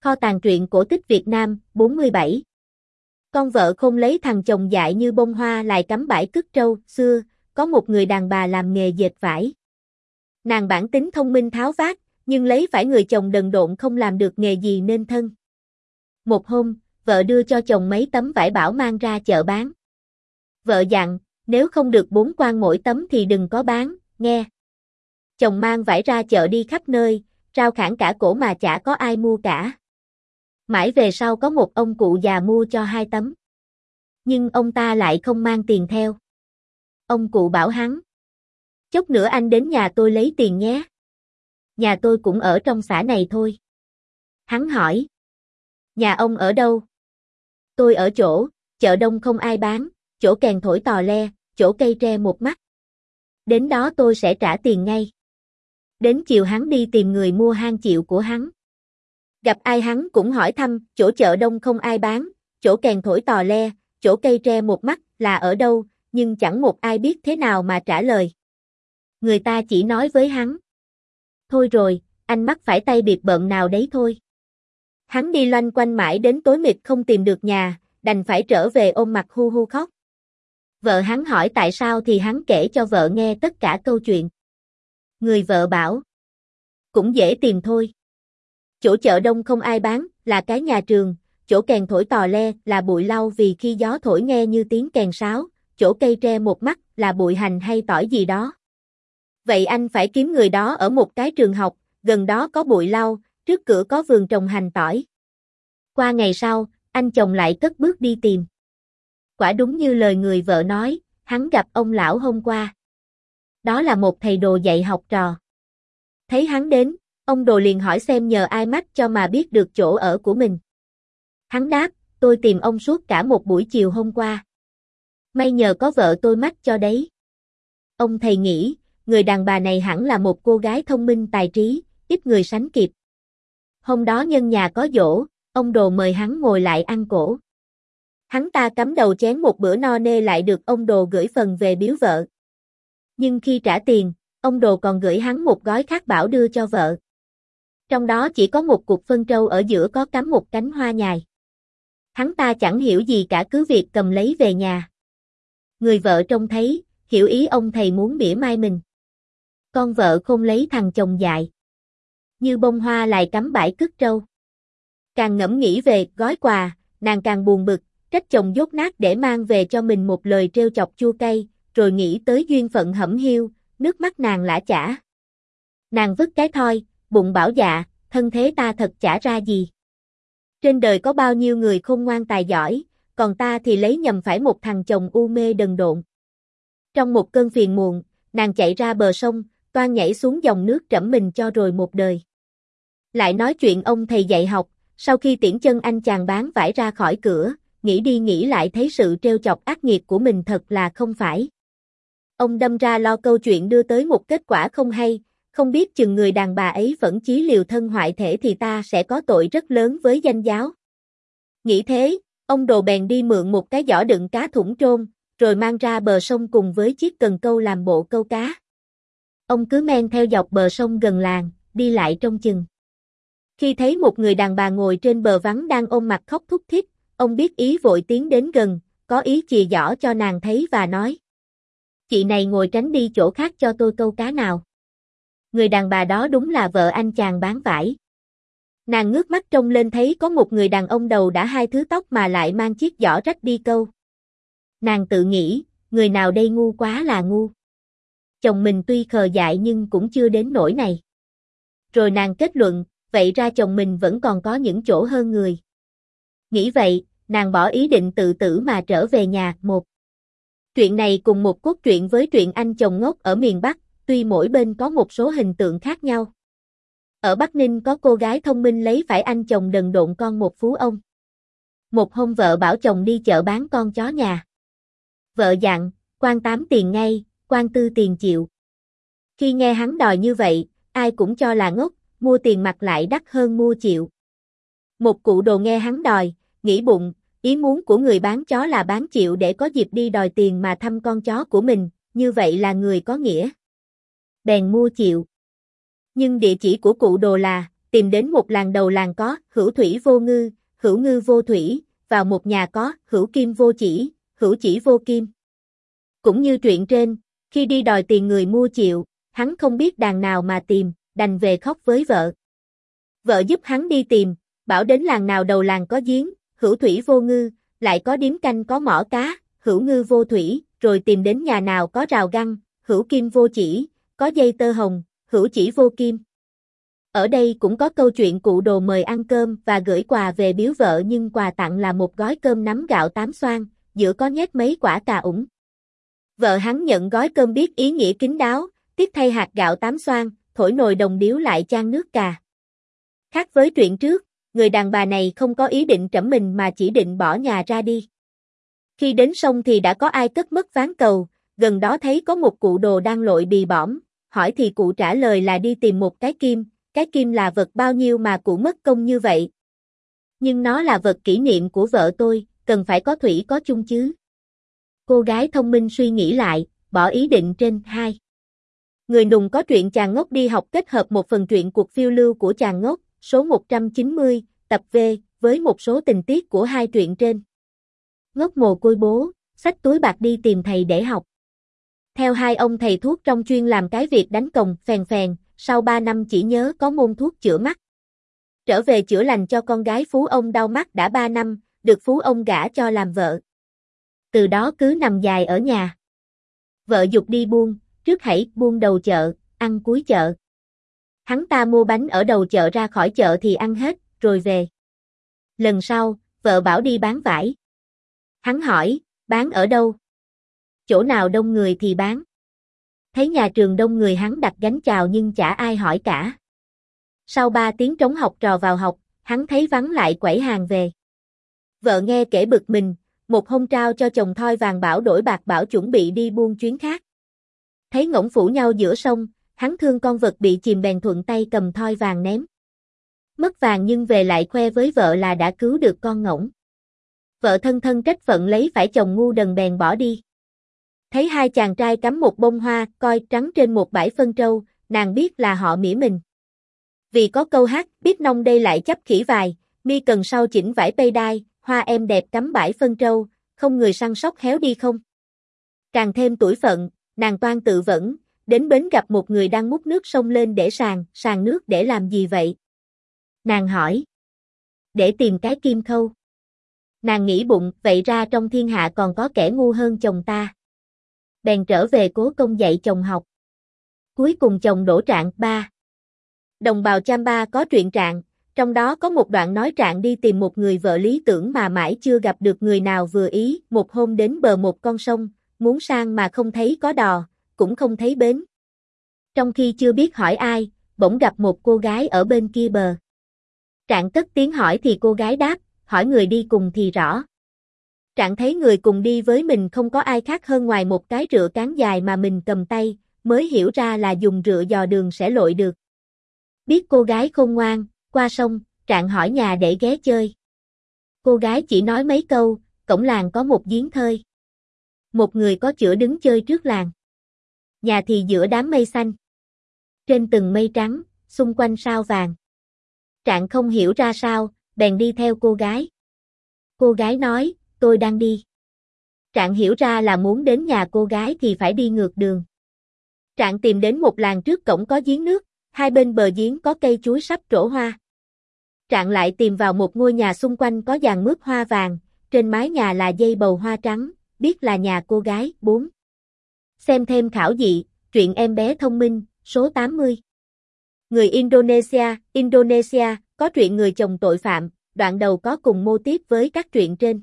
Kho tàng truyện cổ tích Việt Nam, 47. Con vợ khôn lấy thằng chồng dại như bông hoa lại cắm bãi cứt trâu. Xưa, có một người đàn bà làm nghề dệt vải. Nàng bản tính thông minh tháo vát, nhưng lấy phải người chồng đần độn không làm được nghề gì nên thân. Một hôm, vợ đưa cho chồng mấy tấm vải bảo mang ra chợ bán. Vợ dặn, nếu không được 4 quan mỗi tấm thì đừng có bán, nghe. Chồng mang vải ra chợ đi khắp nơi, rao khản cả cổ mà chả có ai mua cả. Mãi về sau có một ông cụ già mua cho 2 tấm. Nhưng ông ta lại không mang tiền theo. Ông cụ bảo hắn: chốc nữa anh đến nhà tôi lấy tiền nhé. Nhà tôi cũng ở trong xã này thôi. Hắn hỏi: nhà ông ở đâu? Tôi ở chỗ, chợ đông không ai bán, chỗ kèn thổi tò le, chỗ cây tre một mắt. Đến đó tôi sẽ trả tiền ngay. Đến chiều hắn đi tìm người mua hang chịu của hắn. Gặp ai hắn cũng hỏi thăm, chỗ chợ đông không ai bán, chỗ kèn thổi tò le, chỗ cây tre một mắt là ở đâu, nhưng chẳng một ai biết thế nào mà trả lời. Người ta chỉ nói với hắn: thôi rồi, anh mắc phải tay biệt bợm nào đấy thôi. Hắn đi loanh quanh mãi đến tối mịt không tìm được nhà, đành phải trở về ôm mặt hu hu khóc. Vợ hắn hỏi tại sao thì hắn kể cho vợ nghe tất cả câu chuyện. Người vợ bảo: cũng dễ tìm thôi. Chỗ chợ đông không ai bán là cái nhà trường, chỗ kèn thổi tò le là bụi lau vì khi gió thổi nghe như tiếng kèn sáo, chỗ cây tre một mắt là bụi hành hay tỏi gì đó. Vậy anh phải kiếm người đó ở một cái trường học, gần đó có bụi lau, trước cửa có vườn trồng hành tỏi. Qua ngày sau, anh chồng lại cất bước đi tìm. Quả đúng như lời người vợ nói, hắn gặp ông lão hôm qua. Đó là một thầy đồ dạy học trò. Thấy hắn đến, ông đồ liền hỏi xem nhờ ai mách cho mà biết được chỗ ở của mình. Hắn đáp: tôi tìm ông suốt cả một buổi chiều hôm qua. May nhờ có vợ tôi mách cho đấy. Ông thầy nghĩ, người đàn bà này hẳn là một cô gái thông minh tài trí, ít người sánh kịp. Hôm đó nhân nhà có giỗ, ông đồ mời hắn ngồi lại ăn cỗ. Hắn ta cắm đầu chén một bữa no nê lại được ông đồ gửi phần về biếu vợ. Nhưng khi trả tiền, ông đồ còn gửi hắn một gói khác bảo đưa cho vợ. Trong đó chỉ có một cục phân trâu ở giữa có cắm một cánh hoa nhài. Hắn ta chẳng hiểu gì cả cứ việc cầm lấy về nhà. Người vợ trông thấy, hiểu ý ông thầy muốn mỉa mai mình. Con vợ khôn lấy thằng chồng dại như bông hoa lại cắm bãi cứt trâu. Càng ngẫm nghĩ về gói quà, nàng càng buồn bực, trách chồng dốt nát để mang về cho mình một lời trêu chọc chua cay, rồi nghĩ tới duyên phận hẩm hiu, nước mắt nàng lã chả. Nàng vứt cái thoi, bụng bảo dạ, thân thế ta thật chả ra gì. Trên đời có bao nhiêu người khôn ngoan tài giỏi, còn ta thì lấy nhầm phải một thằng chồng u mê đần độn. Trong một cơn phiền muộn, nàng chạy ra bờ sông, toan nhảy xuống dòng nước trẫm mình cho rồi một đời. Lại nói chuyện ông thầy dạy học, sau khi tiễn chân anh chàng bán vải ra khỏi cửa, nghĩ đi nghĩ lại thấy sự trêu chọc ác nghiệt của mình thật là không phải. Ông đâm ra lo câu chuyện đưa tới một kết quả không hay, không biết chừng người đàn bà ấy vẫn chí liều thân hoại thể thì ta sẽ có tội rất lớn với danh giáo. Nghĩ thế, ông đồ bèn đi mượn một cái giỏ đựng cá thủng trôn, rồi mang ra bờ sông cùng với chiếc cần câu làm bộ câu cá. Ông cứ men theo dọc bờ sông gần làng, đi lại trông chừng. Khi thấy một người đàn bà ngồi trên bờ vắng đang ôm mặt khóc thút thít, ông biết ý vội tiến đến gần, có ý chìa giỏ cho nàng thấy và nói: chị này ngồi tránh đi chỗ khác cho tôi câu cá nào. Người đàn bà đó đúng là vợ anh chàng bán vải. Nàng ngước mắt trông lên thấy có một người đàn ông đầu đã 2 thứ tóc mà lại mang chiếc giỏ rách đi câu. Nàng tự nghĩ, người nào đây ngu quá là ngu. Chồng mình tuy khờ dại nhưng cũng chưa đến nỗi này. Rồi nàng kết luận, vậy ra chồng mình vẫn còn có những chỗ hơn người. Nghĩ vậy, nàng bỏ ý định tự tử mà trở về nhà. Một chuyện này cùng một cốt truyện với truyện anh chồng ngốc ở miền Bắc, tuy mỗi bên có một số hình tượng khác nhau. Ở Bắc Ninh có cô gái thông minh lấy phải anh chồng đần độn con một phú ông. Một hôm vợ bảo chồng đi chợ bán con chó nhà. Vợ dặn, quan 8 tiền ngay, quan 4 tiền chịu. Khi nghe hắn đòi như vậy, ai cũng cho là ngốc, mua tiền mặt lại đắt hơn mua chịu. Một cụ đồ nghe hắn đòi, nghĩ bụng, ý muốn của người bán chó là bán chịu để có dịp đi đòi tiền mà thăm con chó của mình, như vậy là người có nghĩa. Bèn mua chịu. Nhưng địa chỉ của cụ đồ là tìm đến một làng đầu làng có hữu thủy vô ngư, hữu ngư vô thủy, vào một nhà có hữu kim vô chỉ, hữu chỉ vô kim. Cũng như truyện trên, khi đi đòi tiền người mua chịu, hắn không biết đàn nào mà tìm, đành về khóc với vợ. Vợ giúp hắn đi tìm, bảo đến làng nào đầu làng có giếng, hữu thủy vô ngư, lại có điếm canh có mỏ cá, hữu ngư vô thủy, rồi tìm đến nhà nào có rào găng, hữu kim vô chỉ, có dây tơ hồng, hữu chỉ vô kim. Ở đây cũng có câu chuyện cụ đồ mời ăn cơm và gửi quà về biếu vợ nhưng quà tặng là một gói cơm nắm gạo 8 xoan, giữa có nhét mấy quả cà ủng. Vợ hắn nhận gói cơm biết ý nghĩa kín đáo, tiếc thay hạt gạo 8 xoan, thổi nồi đồng điếu lại chan nước cà. Khác với chuyện trước, người đàn bà này không có ý định trẫm mình mà chỉ định bỏ nhà ra đi. Khi đến sông thì đã có ai cất mất ván cầu, gần đó thấy có một cụ đồ đang lội bì bõm, hỏi thì cụ trả lời là đi tìm một cái kim là vật bao nhiêu mà cụ mất công như vậy. Nhưng nó là vật kỷ niệm của vợ tôi, cần phải có thủy có chung chứ. Cô gái thông minh suy nghĩ lại, bỏ ý định trên. 2. Người nùng có truyện Chàng ngốc đi học kết hợp một phần truyện cuộc phiêu lưu của Chàng ngốc, số 190, tập V, với một số tình tiết của hai truyện trên. Ngốc mồ côi bố, xách túi bạc đi tìm thầy để học. Theo hai ông thầy thuốc trong chuyên làm cái việc đánh còng, phèn phèn, sau 3 năm chỉ nhớ có môn thuốc chữa mắt. Trở về chữa lành cho con gái phú ông đau mắt đã 3 năm, được phú ông gả cho làm vợ. Từ đó cứ nằm dài ở nhà. Vợ giục đi buôn, trước hãy buôn đầu chợ, ăn cuối chợ. Hắn ta mua bánh ở đầu chợ ra khỏi chợ thì ăn hết, rồi về. Lần sau, vợ bảo đi bán vải. Hắn hỏi, bán ở đâu? Chỗ nào đông người thì bán. Thấy nhà trường đông người hắn đặt gánh chào nhưng chả ai hỏi cả. Sau 3 tiếng trống học trò vào học, hắn thấy vắng lại quẩy hàng về. Vợ nghe kể bực mình, một hôm trao cho chồng thoi vàng bảo đổi bạc bảo chuẩn bị đi buôn chuyến khác. Thấy ngỗng phủ nhau giữa sông, hắn thương con vật bị chìm bèn thuận tay cầm thoi vàng ném. Mất vàng nhưng về lại khoe với vợ là đã cứu được con ngỗng. Vợ thân thân trách phận lấy phải chồng ngu đần bèn bỏ đi. Thấy hai chàng trai cắm một bông hoa coi trắng trên một bãi phân trâu, nàng biết là họ mỉa mình. Vì có câu hát biết nông đây lại chấp khỉ vài, mi cần sau chỉnh vải pây đai, hoa em đẹp cắm bãi phân trâu, không người săn sóc héo đi không. Càng thêm tủi phận, nàng toan tự vẫn, đến bến gặp một người đang múc nước sông lên để sàn nước để làm gì vậy? Nàng hỏi. Để tìm cái kim khâu. Nàng nghĩ bụng, vậy ra trong thiên hạ còn có kẻ ngu hơn chồng ta. Bèn trở về cố công dạy chồng học. Cuối cùng chồng đổ trạng. 3. Đồng bào Chamba có truyện Trạng, trong đó có một đoạn nói Trạng đi tìm một người vợ lý tưởng mà mãi chưa gặp được người nào vừa ý, một hôm đến bờ một con sông, muốn sang mà không thấy có đò, cũng không thấy bến. Trong khi chưa biết hỏi ai, bỗng gặp một cô gái ở bên kia bờ. Trạng cất tiếng hỏi thì cô gái đáp, hỏi người đi cùng thì rõ. Trạng thấy người cùng đi với mình không có ai khác hơn ngoài một cái rựa cán dài mà mình cầm tay, mới hiểu ra là dùng rựa dò đường sẽ lội được. Biết cô gái khôn ngoan, qua sông, Trạng hỏi nhà để ghé chơi. Cô gái chỉ nói mấy câu, cổng làng có một giếng thơi. Một người có chửa đứng chơi trước làng. Nhà thì giữa đám mây xanh. Trên từng mây trắng, xung quanh sao vàng. Trạng không hiểu ra sao, bèn đi theo cô gái. Cô gái nói, tôi đang đi. Trạng hiểu ra là muốn đến nhà cô gái thì phải đi ngược đường. Trạng tìm đến một làng trước cổng có giếng nước, hai bên bờ giếng có cây chuối sắp trổ hoa. Trạng lại tìm vào một ngôi nhà xung quanh có dàn mướp hoa vàng, trên mái nhà là dây bầu hoa trắng, biết là nhà cô gái. 4. Xem thêm khảo dị, truyện em bé thông minh, số 80. Người Indonesia, có truyện người chồng tội phạm, đoạn đầu có cùng mô típ với các truyện trên.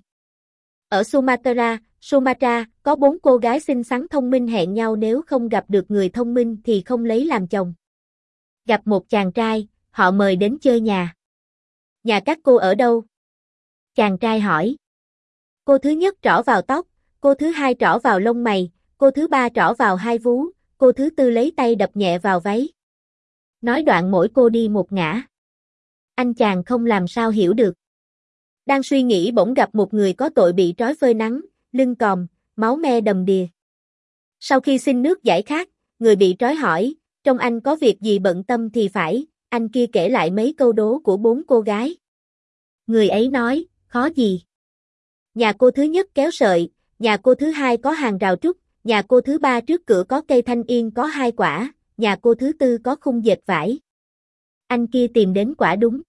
Ở Sumatra, có 4 cô gái xinh xắn thông minh hẹn nhau nếu không gặp được người thông minh thì không lấy làm chồng. Gặp một chàng trai, họ mời đến chơi nhà. Nhà các cô ở đâu? Chàng trai hỏi. Cô thứ nhất trỏ vào tóc, cô thứ hai trỏ vào lông mày, cô thứ ba trỏ vào hai vú, cô thứ tư lấy tay đập nhẹ vào váy. Nói đoạn mỗi cô đi một ngã. Anh chàng không làm sao hiểu được. Đang suy nghĩ bỗng gặp một người có tội bị trói phơi nắng, lưng còm, máu me đầm đìa. Sau khi xin nước giải khát, người bị trói hỏi, trong anh có việc gì bận tâm thì phải, anh kia kể lại mấy câu đố của 4 cô gái. Người ấy nói, khó gì? Nhà cô thứ nhất kéo sợi, nhà cô thứ hai có hàng rào trúc, nhà cô thứ ba trước cửa có cây thanh yên có 2 quả, nhà cô thứ tư có khung dệt vải. Anh kia tìm đến quả đúng.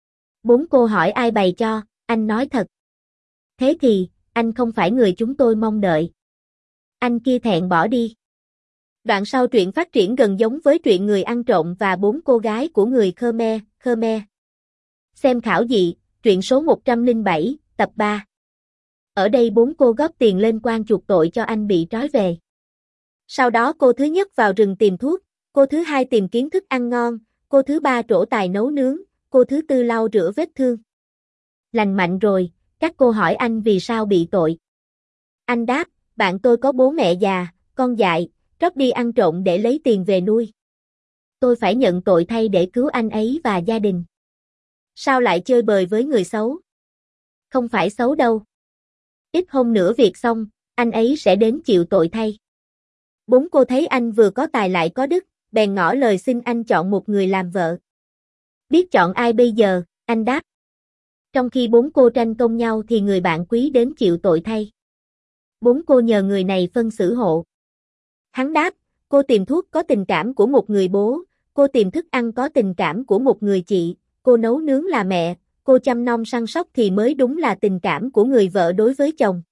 4 cô hỏi ai bày cho, anh nói thật. Thế thì, anh không phải người chúng tôi mong đợi. Anh kia thẹn bỏ đi. Đoạn sau truyện phát triển gần giống với truyện người ăn trộm và 4 cô gái của người Khmer. Xem khảo dị, truyện số 107, tập 3. Ở đây 4 cô góp tiền lên quan chuộc tội cho anh bị trói về. Sau đó cô thứ nhất vào rừng tìm thuốc, cô thứ hai tìm kiến thức ăn ngon, cô thứ ba trổ tài nấu nướng, cô thứ tư lau rửa vết thương. Lành mạnh rồi, các cô hỏi anh vì sao bị tội. Anh đáp, bạn tôi có bố mẹ già, con dại, trót đi ăn trộm để lấy tiền về nuôi. Tôi phải nhận tội thay để cứu anh ấy và gia đình. Sao lại chơi bời với người xấu? Không phải xấu đâu. Ít hôm nữa việc xong, anh ấy sẽ đến chịu tội thay. 4 cô thấy anh vừa có tài lại có đức, bèn ngỏ lời xin anh chọn một người làm vợ. Biết chọn ai bây giờ, anh đáp. Trong khi 4 cô tranh công nhau thì người bạn quý đến chịu tội thay. 4 cô nhờ người này phân xử hộ. Hắn đáp, cô tìm thuốc có tình cảm của một người bố, cô tìm thức ăn có tình cảm của một người chị, cô nấu nướng là mẹ, cô chăm nom săn sóc thì mới đúng là tình cảm của người vợ đối với chồng.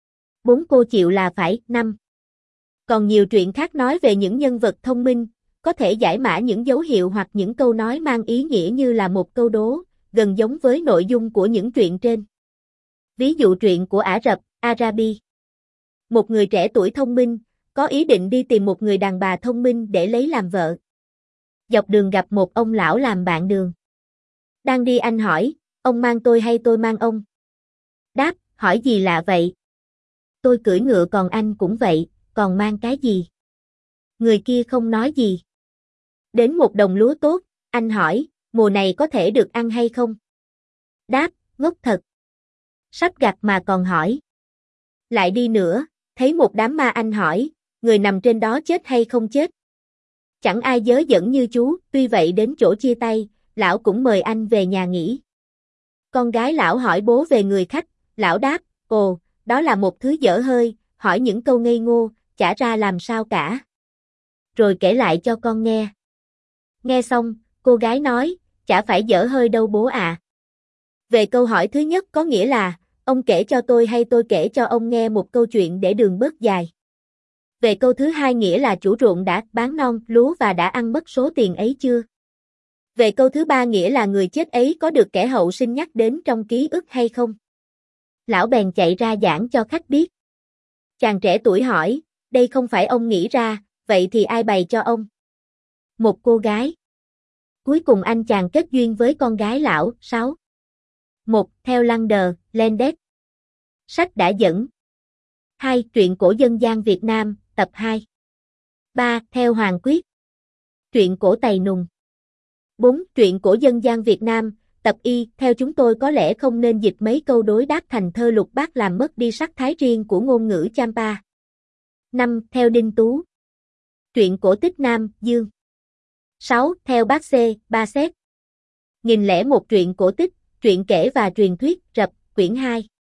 4 cô chịu là phải. 5. Còn nhiều truyện khác nói về những nhân vật thông minh, có thể giải mã những dấu hiệu hoặc những câu nói mang ý nghĩa như là một câu đố, gần giống với nội dung của những truyện trên. Ví dụ truyện của Ả Rập, Arabi. Một người trẻ tuổi thông minh, có ý định đi tìm một người đàn bà thông minh để lấy làm vợ. Dọc đường gặp một ông lão làm bạn đường. Đang đi anh hỏi, ông mang tôi hay tôi mang ông? Đáp, hỏi gì lạ vậy? Tôi cưỡi ngựa còn anh cũng vậy, còn mang cái gì? Người kia không nói gì. Đến một đồng lúa tốt, anh hỏi, mùa này có thể được ăn hay không? Đáp, ngốc thật. Sắp gặt mà còn hỏi. Lại đi nữa, thấy một đám ma anh hỏi, người nằm trên đó chết hay không chết? Chẳng ai dớ dẫn như chú, tuy vậy đến chỗ chia tay, lão cũng mời anh về nhà nghỉ. Con gái lão hỏi bố về người khách, lão đáp, ồ, đó là một thứ dở hơi, hỏi những câu ngây ngô, chả ra làm sao cả. Rồi kể lại cho con nghe. Nghe xong, cô gái nói, chả phải dở hơi đâu bố à. Về câu hỏi thứ nhất có nghĩa là, ông kể cho tôi hay tôi kể cho ông nghe một câu chuyện để đường bớt dài. Về câu thứ hai nghĩa là chủ ruộng đã bán non lúa và đã ăn mất số tiền ấy chưa. Về câu thứ ba nghĩa là người chết ấy có được kẻ hậu sinh nhắc đến trong ký ức hay không. Lão bèn chạy ra giảng cho khách biết. Chàng trẻ tuổi hỏi, đây không phải ông nghĩ ra, vậy thì ai bày cho ông? Một cô gái. Cuối cùng anh chàng kết duyên với con gái lão. 6. 1. Theo Lander, Landes. Sách đã dẫn. 2. Truyện cổ dân gian Việt Nam, tập 2. 3. Theo Hoàng Quyết. Truyện cổ Tày Nùng. 4. Truyện cổ dân gian Việt Nam, tập Y. Theo chúng tôi có lẽ không nên dịch mấy câu đối đáp thành thơ lục bát làm mất đi sắc thái riêng của ngôn ngữ Champa. 5. Theo Đinh Tú. Truyện cổ tích Nam, Dương. 6. Theo Bác C. Ba Xét. 1001 truyện cổ tích, truyện kể và truyền thuyết, Rập, quyển 2.